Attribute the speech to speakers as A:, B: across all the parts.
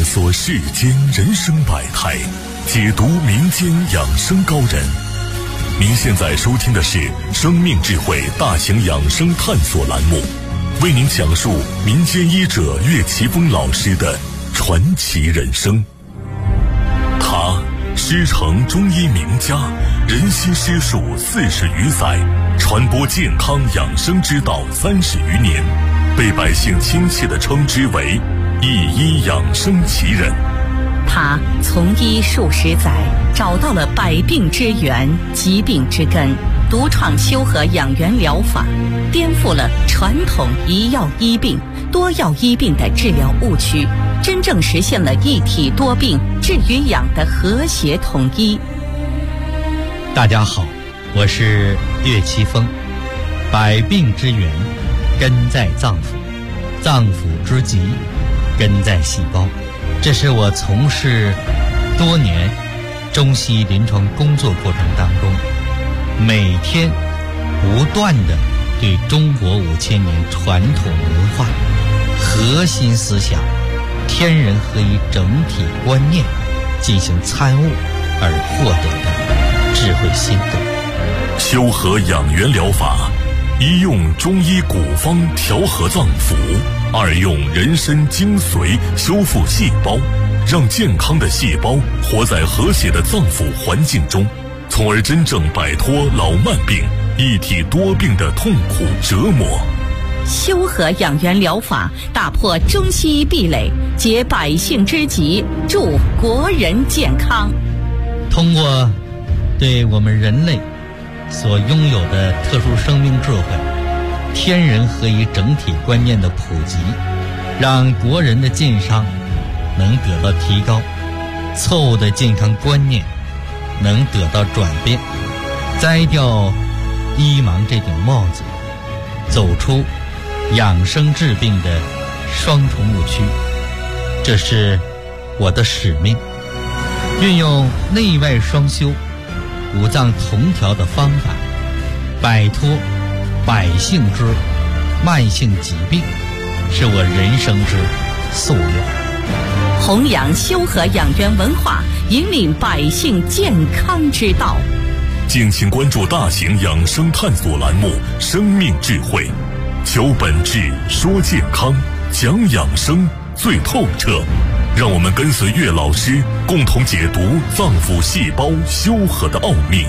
A: 索世间人生百态，解读民间养生高人。您现在收听的是生命智慧大型养生探索栏目，为您讲述民间医者岳奇峰老师的传奇人生。他师承中医名家，人心师术40余载，传播健康养生之道30余年，被百姓亲切地称之为一医养生奇人。
B: 他从医数十载，找到了百病之源、疾病之根，独创修和养元疗法，颠覆了传统一药医病、多药医病的治疗误区，真正实现了一体多病治与养的和谐统一。
C: 大家好，我是岳奇峰。百病之源根在脏腑，脏腑之疾根在细胞。这是我从事多年中西医临床工作过程当中，每天不断地对中国5000年传统文化核心思想天人合一整体观念进行参悟而获得的智慧心得。
A: 修和养元疗法，一用中医古方调和脏腑，二用人参精髓修复细胞，让健康的细胞活在和谐的脏腑环境中，从而真正摆脱老慢病、一体多病的痛苦折磨。
B: 修和养元疗法打破中西医壁垒，解百姓之急，助国人健康。
C: 通过对我们人类所拥有的特殊生命智慧、天人合一整体观念的普及，让国人的健康能得到提高，错误的健康观念能得到转变，摘掉医盲这顶帽子，走出养生治病的双重误区。这是我的使命，运用内外双修、五脏同调的方法，摆脱百姓之慢性疾病，是我人生之夙愿。
B: 弘扬修和养元文化，引领百姓健康之道。
A: 敬请关注大型养生探索栏目《生命智慧》，求本质，说健康，讲养生最透彻。让我们跟随岳老师，共同解读脏腑细胞修和的奥秘。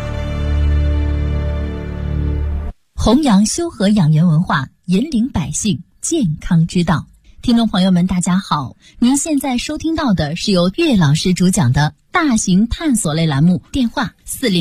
D: 弘扬修和养元文化，引领百姓健康之道。听众朋友们大家好，您现在收听到的是由岳老师主讲的大型探索类栏目，电话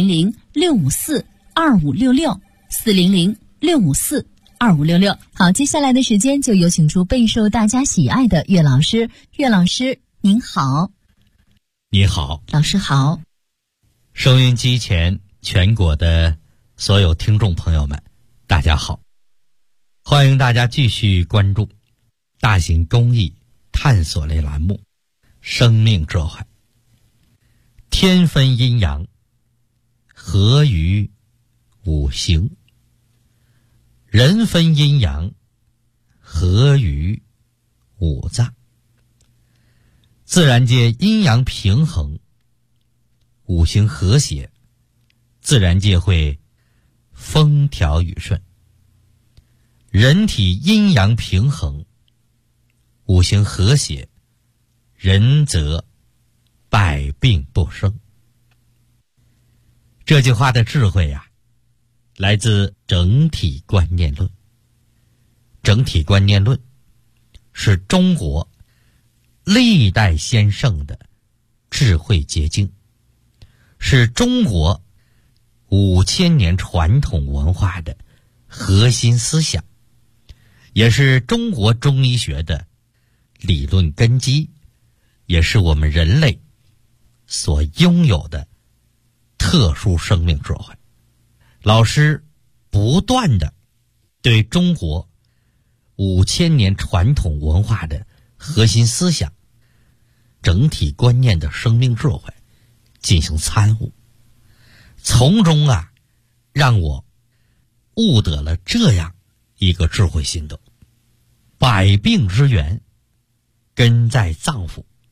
D: 400-654-2566 400-654-2566。好，接下来的时间就有请出备受大家喜爱的岳老师。岳老师您好。
C: 你好。
D: 老师好。
C: 收音机前全国的所有听众朋友们大家好，欢迎大家继续关注大型公益探索类栏目《生命智慧》。天分阴阳，合于五行；人分阴阳，合于五脏。自然界阴阳平衡，五行和谐，自然界会风调雨顺。人体阴阳平衡，五行和谐，人则百病不生。这句话的智慧呀，来自整体观念论。整体观念论是中国历代先圣的智慧结晶，是中国5000年传统文化的核心思想，也是中国中医学的理论根基，也是我们人类所拥有的特殊生命智慧。老师不断地对中国5000年传统文化的核心思想、整体观念的生命智慧进行参悟，从中让我悟得了这样一个智慧心得：百病之源根在脏腑，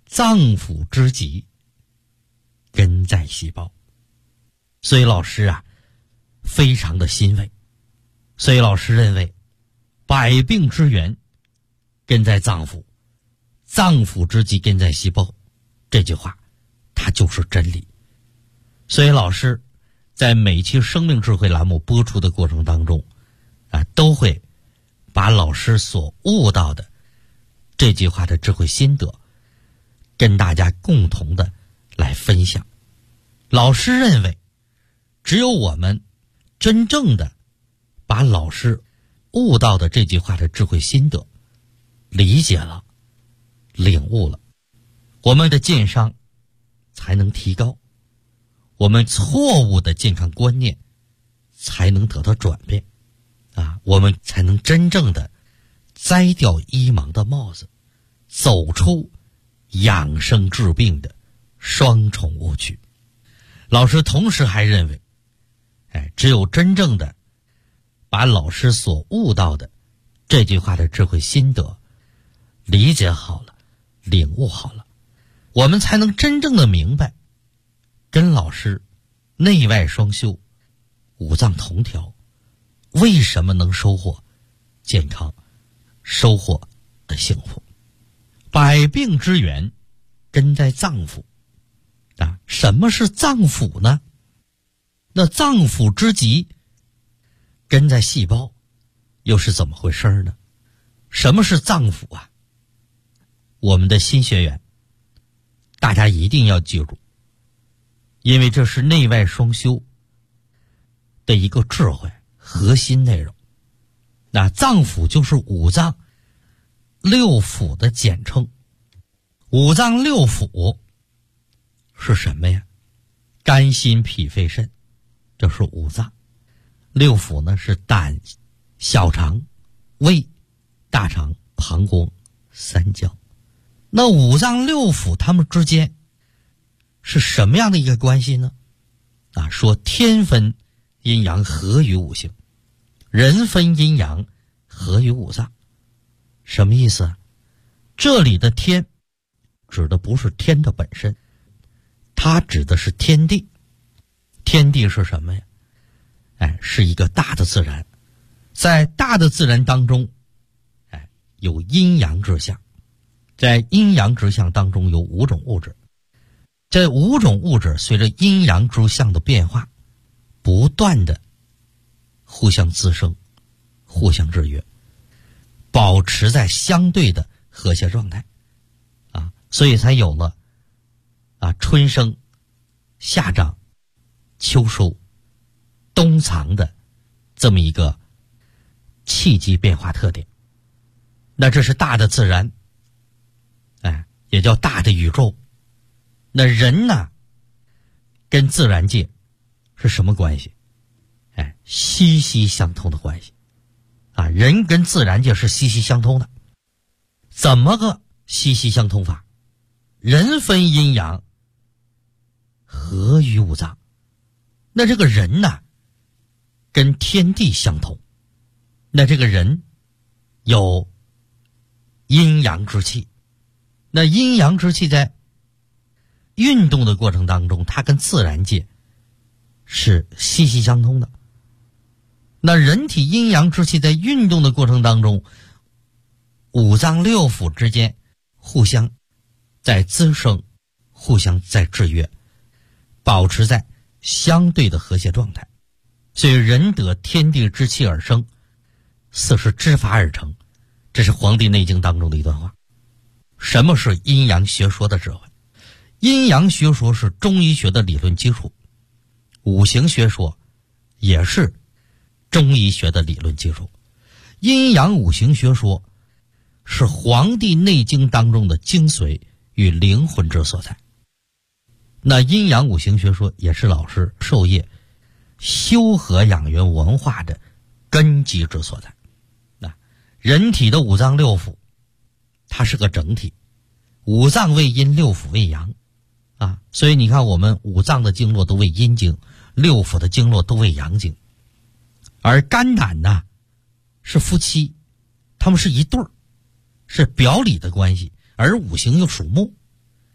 C: 脏腑之极，根在细胞。所以老师啊，非常的欣慰。所以老师认为，百病之源根在脏腑，脏腑之极根在细胞，这句话它就是真理。所以老师在每期生命智慧栏目播出的过程当中都会把老师所悟到的这句话的智慧心得跟大家共同的来分享。老师认为，只有我们真正的把老师悟到的这句话的智慧心得理解了、领悟了，我们的健康才能提高，我们错误的健康观念才能得到转变我们才能真正的摘掉医盲的帽子，走出养生治病的双重误区。老师同时还认为，只有真正的把老师所悟到的这句话的智慧心得理解好了、领悟好了，我们才能真正的明白，跟老师内外双修、五脏同调，为什么能收获健康、收获的幸福。百病之源根在脏腑什么是脏腑呢？那脏腑之极根在细胞，又是怎么回事呢？什么是脏腑啊？我们的新学员大家一定要记住，因为这是内外双修的一个智慧核心内容。那脏腑就是五脏六腑的简称。五脏六腑是什么呀？肝心脾肺肾，这是五脏。六腑呢是胆、小肠、胃、大肠、膀胱、三焦。那五脏六腑它们之间是什么样的一个关系呢？说天分阴阳合于五行，人分阴阳合于五脏。什么意思啊？这里的天指的不是天的本身，它指的是天地。天地是什么呀？是一个大的自然。在大的自然当中有阴阳之象，在阴阳之象当中有五种物质。这五种物质随着阴阳之象的变化，不断的互相滋生，互相制约，保持在相对的和谐状态所以才有了春生、夏长、秋收、冬藏的这么一个气机变化特点。那这是大的自然，也叫大的宇宙。那人呢，跟自然界是什么关系？息息相通的关系人跟自然界是息息相通的。怎么个息息相通法？人分阴阳合于五脏。那这个人呢，跟天地相通。那这个人有阴阳之气，那阴阳之气在运动的过程当中，它跟自然界是息息相通的。那人体阴阳之气在运动的过程当中，五脏六腑之间互相在滋生，互相在制约，保持在相对的和谐状态。所以人得天地之气而生，四时之法而成，这是《黄帝内经》当中的一段话。什么是阴阳学说的智慧？阴阳学说是中医学的理论基础，五行学说也是中医学的理论基础。阴阳五行学说是《黄帝内经》当中的精髓与灵魂之所在。那阴阳五行学说也是老师授业修和养元文化的根基之所在。人体的五脏六腑它是个整体，五脏为阴，六腑为阳所以你看我们五脏的经络都为阴经，六腑的经络都为阳经。而肝胆呢是夫妻，他们是一对儿，是表里的关系，而五行又属木，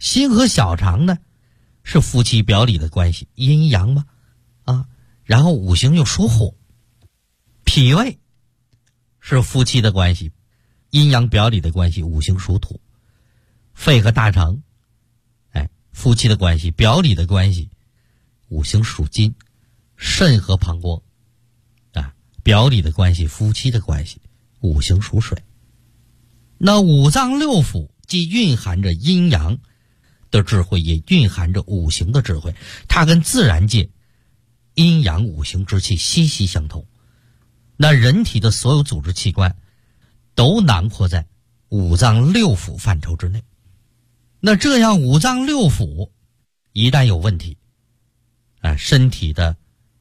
C: 心和小肠呢是夫妻表里的关系，阴阳嘛然后五行又属火，脾胃是夫妻的关系，阴阳表里的关系，五行属土。肺和大肠夫妻的关系，表里的关系，五行属金。肾和膀胱表里的关系，夫妻的关系，五行属水。那五脏六腑既蕴含着阴阳的智慧，也蕴含着五行的智慧，它跟自然界阴阳五行之气息息相通。那人体的所有组织器官都囊括在五脏六腑范畴之内。那这样五脏六腑一旦有问题身体的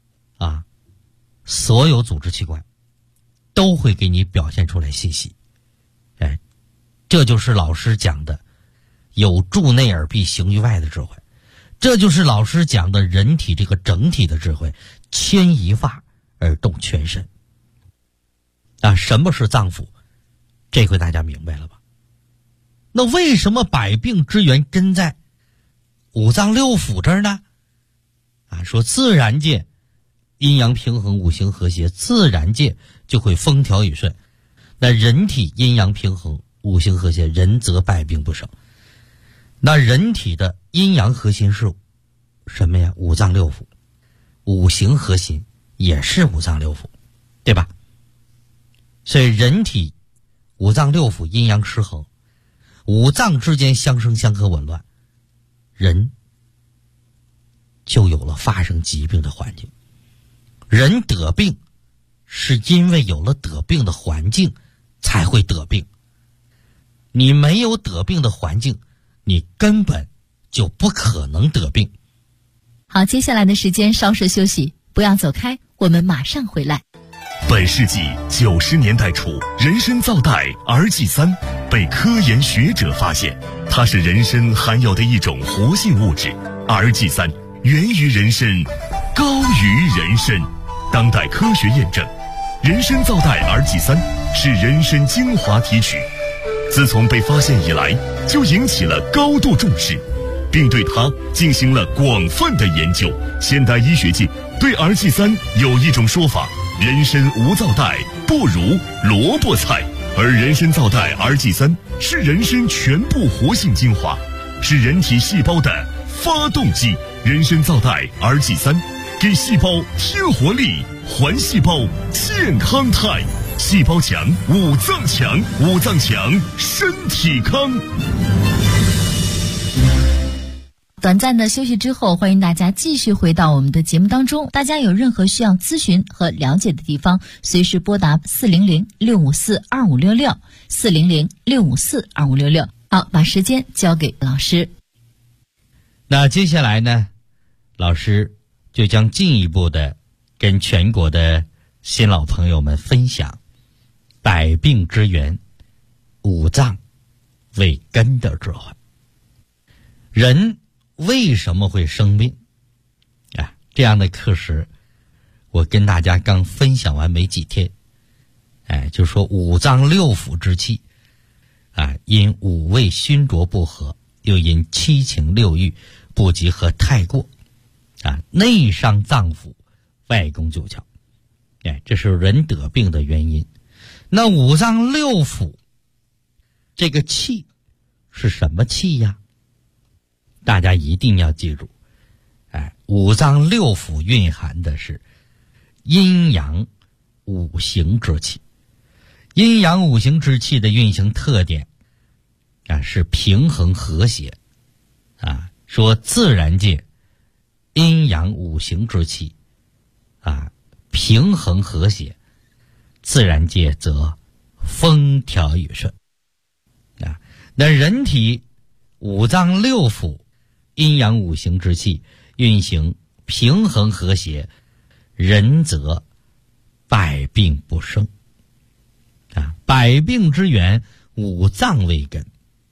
C: 所有组织器官都会给你表现出来信息。这就是老师讲的有助内而必行于外的智慧，这就是老师讲的人体这个整体的智慧，牵一发而动全身。什么是脏腑？这回大家明白了吧？那为什么百病之源根在五脏六腑这儿呢？说自然界阴阳平衡，五行和谐，自然界就会风调雨顺。那人体阴阳平衡，五行和谐，人则百病不生。那人体的阴阳核心是什么呀？五脏六腑。五行核心也是五脏六腑，对吧？所以人体五脏六腑阴阳失衡，五脏之间相生相克紊乱，人就有了发生疾病的环境。人得病是因为有了得病的环境才会得病，你没有得病的环境，你根本就不可能得病。
D: 好，接下来的时间稍事休息，不要走开，我们马上回来。
A: 本世纪90年代初，人参皂苷 RG3 被科研学者发现，它是人参含有的一种活性物质。RG3 源于人参，高于人参。当代科学验证，人参皂苷 RG3 是人参精华提取，自从被发现以来，就引起了高度重视，并对它进行了广泛的研究。现代医学界对 RG3 有一种说法：人参无皂苷不如萝卜菜，而人参皂苷 RG3 是人参全部活性精华，是人体细胞的发动机。人参皂苷 RG3 给细胞添活力，还细胞健康态。细胞强，五脏强，五脏强，身体康。
D: 短暂的休息之后，欢迎大家继续回到我们的节目当中。大家有任何需要咨询和了解的地方，随时拨打400-654-2566 400-654-2566。好，把时间交给老师。
C: 那接下来呢，老师就将进一步的跟全国的新老朋友们分享百病之源，五脏为根的智慧。人为什么会生病这样的课时我跟大家刚分享完没几天，就说五脏六腑之气因五味熏浊不和，又因七情六欲不及和太过内伤脏腑，外攻九窍，这是人得病的原因。那五脏六腑这个气是什么气呀？大家一定要记住，五脏六腑蕴含的是阴阳五行之气。阴阳五行之气的运行特点是平衡和谐说自然界阴阳五行之气平衡和谐，自然界则风调雨顺那人体五脏六腑阴阳五行之气运行平衡和谐，人则百病不生百病之源，五脏为根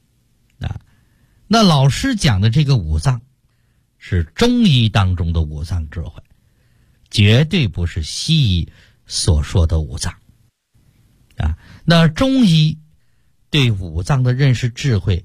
C: 那老师讲的这个五脏是中医当中的五脏智慧，绝对不是西医所说的五脏那中医对五脏的认识智慧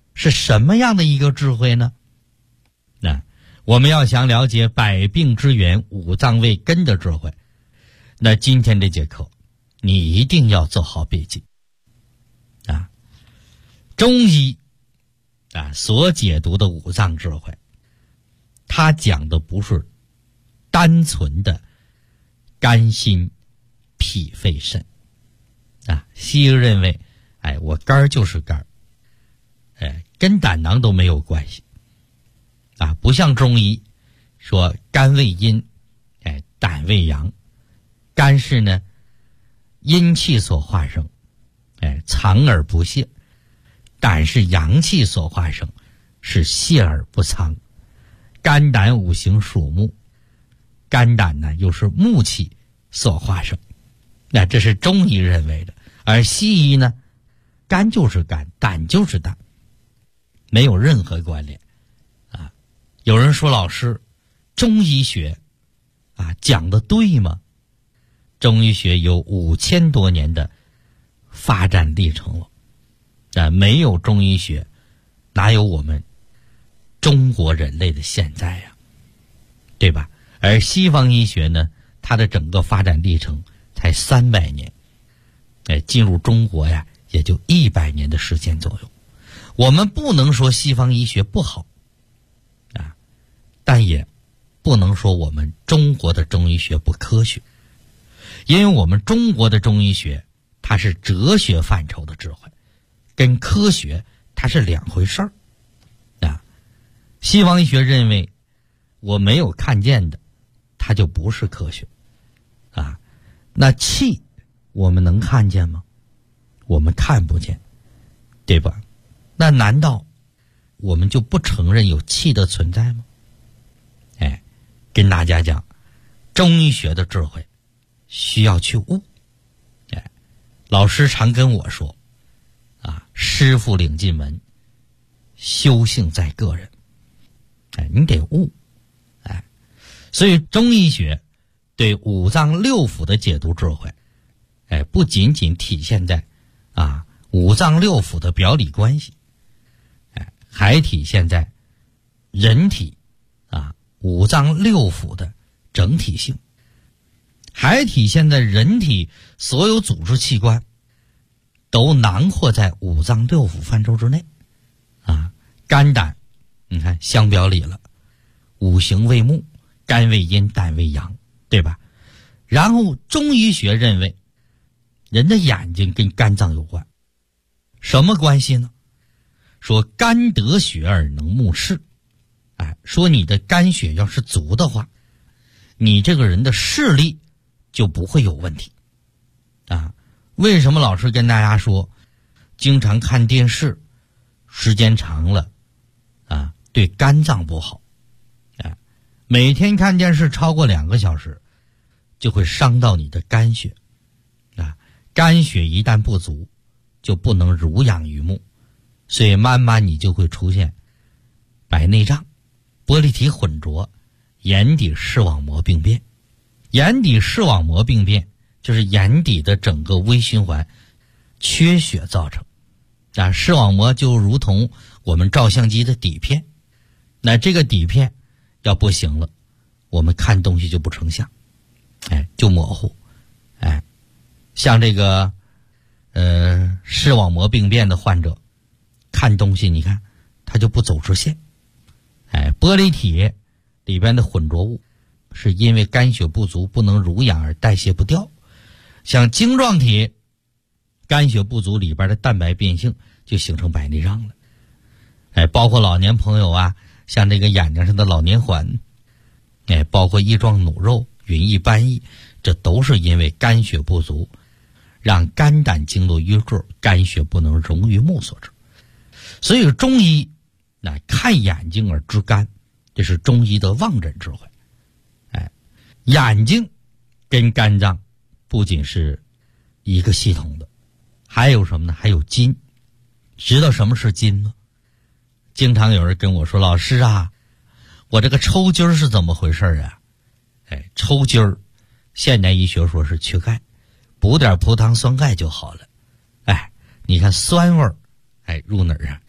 C: 是什么样的一个智慧呢？那我们要想了解百病之源、五脏为根的智慧，那今天这节课你一定要做好笔记啊！中医啊所解读的五脏智慧，它讲的不是单纯的肝心脾肺肾啊。西医认为我肝就是肝，跟胆囊都没有关系啊，不像中医说肝为阴，胆为阳。肝是呢阴气所化生，藏而不泄；胆是阳气所化生，是泄而不藏。肝胆五行属木，肝胆呢又是木气所化生，那这是中医认为的。而西医呢，肝就是肝，胆就是胆，没有任何关联啊。有人说老师，中医学啊讲的对吗？中医学有5000多年的发展历程了，没有中医学，哪有我们中国人类的现在呀，对吧？而西方医学呢，它的整个发展历程才300年，进入中国呀，也就100年的时间左右。我们不能说西方医学不好啊，但也不能说我们中国的中医学不科学，因为我们中国的中医学它是哲学范畴的智慧，跟科学它是两回事儿啊。西方医学认为我没有看见的它就不是科学啊。那气我们能看见吗？我们看不见，对吧？那难道我们就不承认有气的存在吗？跟大家讲，中医学的智慧需要去悟。老师常跟我说啊，师傅领进门，修行在个人。你得悟。所以中医学对五脏六腑的解读智慧，不仅仅体现在五脏六腑的表里关系，还体现在人体五脏六腑的整体性，还体现在人体所有组织器官都囊括在五脏六腑范畴之内肝胆你看相表里了，五行为木，肝为阴，胆为阳，对吧？然后中医学认为人的眼睛跟肝脏有关，什么关系呢？说肝得血而能目视，说你的肝血要是足的话，你这个人的视力就不会有问题为什么老师跟大家说经常看电视时间长了对肝脏不好每天看电视超过2个小时就会伤到你的肝血肝血一旦不足就不能濡养于目，所以慢慢你就会出现白内障、玻璃体混浊、眼底视网膜病变。眼底视网膜病变就是眼底的整个微循环缺血造成视网膜就如同我们照相机的底片，那这个底片要不行了，我们看东西就不成像就模糊像这个视网膜病变的患者看东西你看他就不走直线玻璃体里边的混浊物是因为肝血不足不能濡养而代谢不掉，像晶状体肝血不足里边的蛋白变性就形成白内障了包括老年朋友像这个眼睛上的老年环包括翼状弩肉、云翳斑翳，这都是因为肝血不足让肝胆经络淤滞，肝血不能溶于目所致。所以中医看眼睛而知肝，这是中医的望诊智慧眼睛跟肝脏不仅是一个系统的，还有什么呢？还有筋。知道什么是筋吗？经常有人跟我说，老师我这个抽筋是怎么回事抽筋儿现代医学说是缺钙，补点葡糖酸钙就好了你看酸味儿入哪儿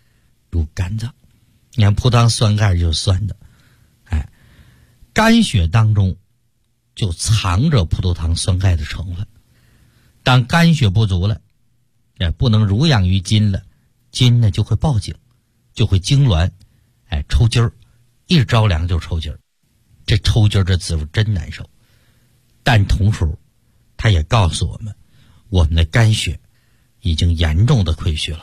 C: 入肝脏。你看葡萄糖酸钙就是酸的，肝血当中就藏着葡萄糖酸钙的成分。当肝血不足了，不能濡养于筋了，筋呢就会报警，就会痉挛，抽筋儿，一着凉就抽筋儿。这抽筋儿的滋味真难受。但同时它也告诉我们的肝血已经严重的亏虚了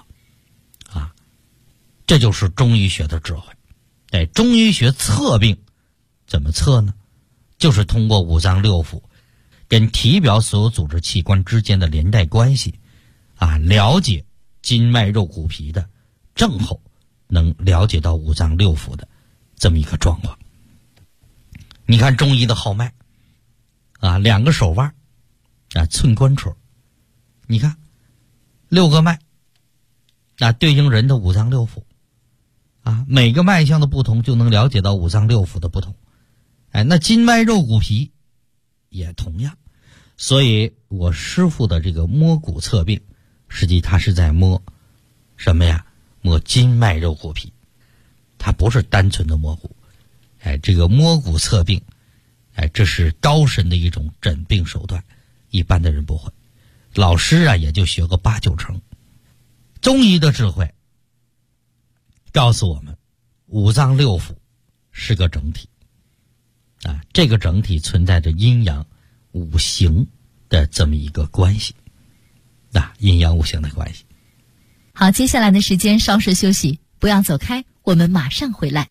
C: 这就是中医学的智慧。中医学测病怎么测呢？就是通过五脏六腑跟体表所有组织器官之间的连带关系了解筋脉肉骨皮的，正后能了解到五脏六腑的这么一个状况。你看中医的号脉2个手腕寸关尺，你看6个脉对应人的五脏六腑每个脉象的不同就能了解到五脏六腑的不同。那筋脉肉骨皮也同样。所以我师父的这个摸骨测病，实际他是在摸什么呀？摸筋脉肉骨皮，它不是单纯的摸骨。这个摸骨测病这是高深的一种诊病手段，一般的人不会。老师也就学个8、9成。中医的智慧告诉我们，五脏六腑是个整体这个整体存在着阴阳五行的这么一个关系阴阳五行的关系。
D: 好，接下来的时间稍事休息，不要走开，我们马上回来。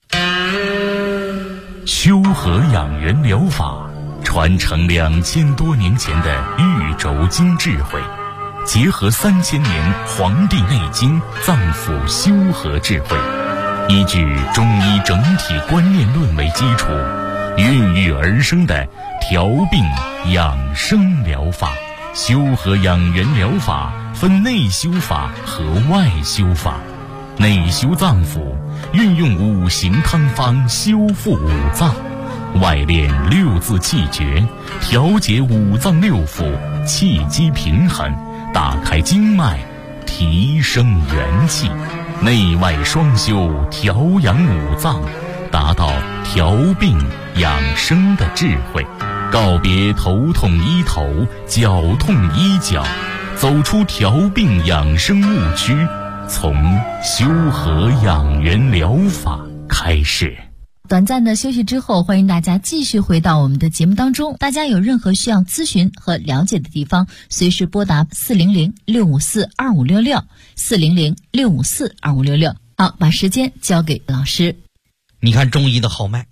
A: 修和养元疗法传承2000多年前的玉轴经智慧，结合3000年《黄帝内经》脏腑修和智慧，依据中医整体观念论为基础，孕育而生的调病养生疗法。修和养元疗法分内修法和外修法。内修脏腑，运用五行汤方修复五脏；外练6字气诀，调节五脏六腑气机平衡，打开经脉，提升元气。内外双修，调养五脏，达到调病养生的智慧。告别头痛医头，脚痛医脚，走出调病养生误区，从修和养元疗法开始。
D: 短暂的休息之后，欢迎大家继续回到我们的节目当中。大家有任何需要咨询和了解的地方，随时拨打400-654-2566 400-654-2566。好，把时间交给老师。
C: 你看中医的号脉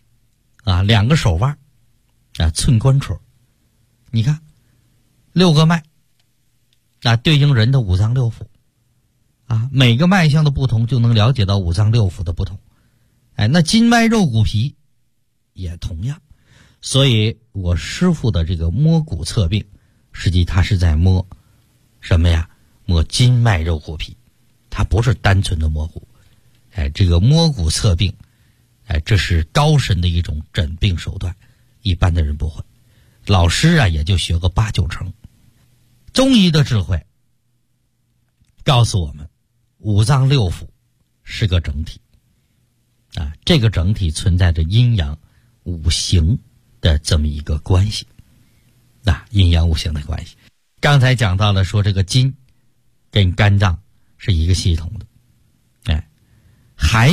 C: 2个手腕寸关尺，你看6个脉对应人的五脏六腑每个脉象的不同就能了解到五脏六腑的不同。那筋脉肉骨皮也同样。所以我师父的这个摸骨测病，实际他是在摸什么呀？摸筋脉肉骨皮，它不是单纯的摸骨。这个摸骨测病这是高深的一种诊病手段，一般的人不会。老师也就学个8、9成。中医的智慧告诉我们，五脏六腑是个整体这个整体存在着阴阳五行的这么一个关系阴阳五行的关系。刚才讲到了说这个筋跟肝脏是一个系统的还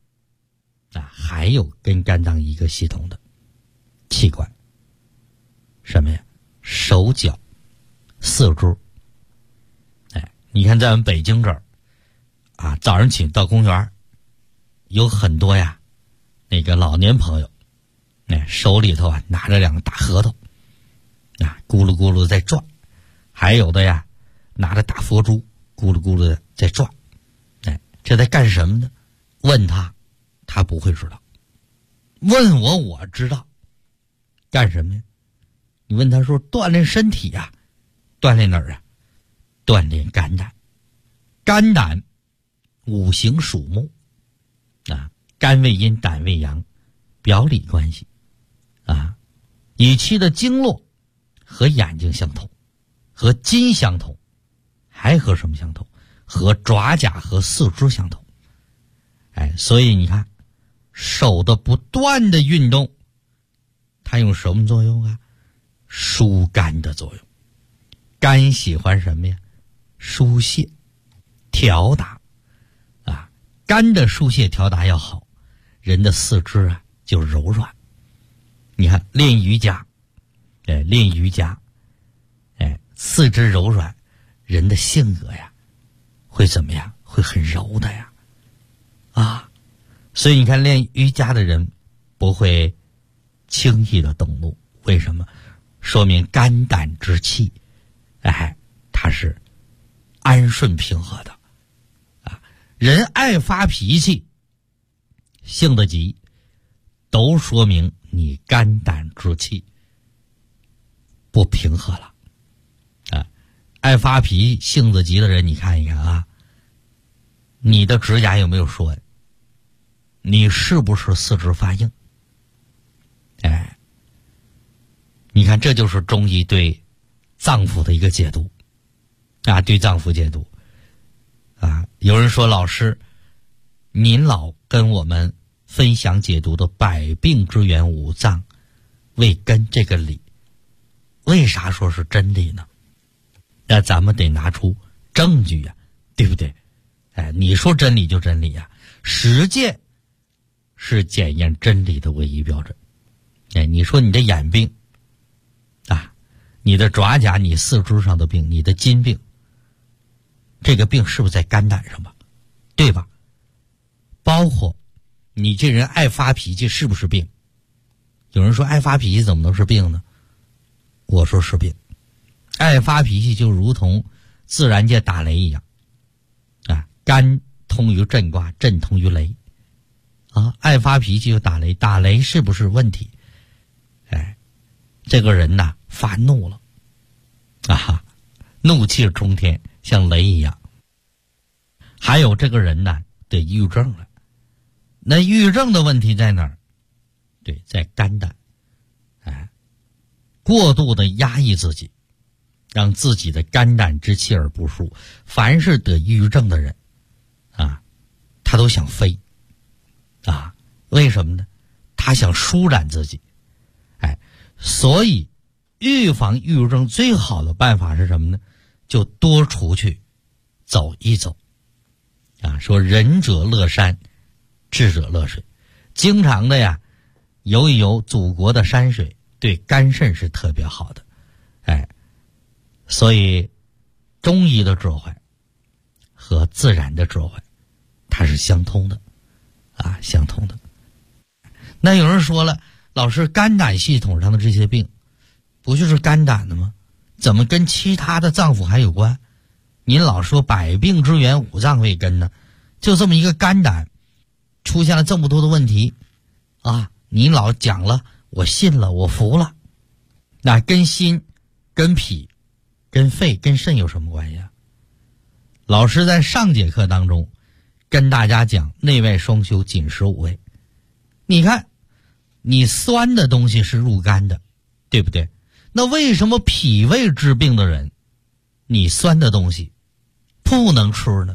C: 有跟肝脏一个系统的器官，什么呀？手脚四肢。你看在我们北京这儿早上起到公园有很多那个老年朋友手里头拿着2个大核桃咕噜咕噜在转，还有的拿着大佛珠咕噜咕噜的在转。这在干什么呢？问他不会知道，问我知道。干什么呀？你问他说锻炼身体锻炼哪儿锻炼肝胆。肝胆五行属木肝为阴，胆为阳，表里关系乙气的经络和眼睛相同，和筋相同，还和什么相同？和爪甲和四肢相同。 所以你看，手的不断的运动，它有什么作用啊？疏肝的作用。肝喜欢什么呀？疏泄、调达啊。肝的疏泄调达要好，人的四肢啊就柔软。你看练瑜伽，四肢柔软，人的性格呀会怎么样？会很柔的呀。所以你看练瑜伽的人不会轻易的动怒，为什么？说明肝胆之气它是安顺平和的人爱发脾气，性子急，都说明你肝胆之气不平和了爱发脾气性子急的人，你看一看你的指甲有没有说你是不是四肢发硬？你看这就是中医对脏腑的一个解读对脏腑解读有人说，老师您老跟我们分享解读的百病之源五脏为根这个理，为啥说是真理呢？那咱们得拿出证据对不对？你说真理就真理实践是检验真理的唯一标准。你说你的眼病你的爪甲，你四肢上的病，你的筋病，这个病是不是在肝胆上吧？对吧？包括你这人爱发脾气是不是病？有人说爱发脾气怎么能是病呢？我说是病。爱发脾气就如同自然界打雷一样肝通于震卦，震通于雷爱发脾气就打雷，打雷是不是问题？这个人发怒了怒气冲天，像雷一样。还有这个人得抑郁症了。那抑郁症的问题在哪儿？对，在肝胆过度的压抑自己，让自己的肝胆之气而不舒。凡是得抑郁症的人他都想飞为什么呢？他想舒展自己所以预防抑郁症最好的办法是什么呢？就多出去走一走说仁者乐山，智者乐水。经常的游一游祖国的山水，对肝肾是特别好的所以中医的智慧和自然的智慧它是相通的相通的。那有人说了，老师肝胆系统上的这些病不就是肝胆的吗？怎么跟其他的脏腑还有关？您老说百病之源五脏为根呢，就这么一个肝胆出现了这么多的问题您老讲了，我信了，我服了。那跟心、跟脾、跟肺、跟肾有什么关系老师在上节课当中跟大家讲内外双修，紧实五味。你看你酸的东西是入肝的，对不对？那为什么脾胃治病的人你酸的东西不能吃呢？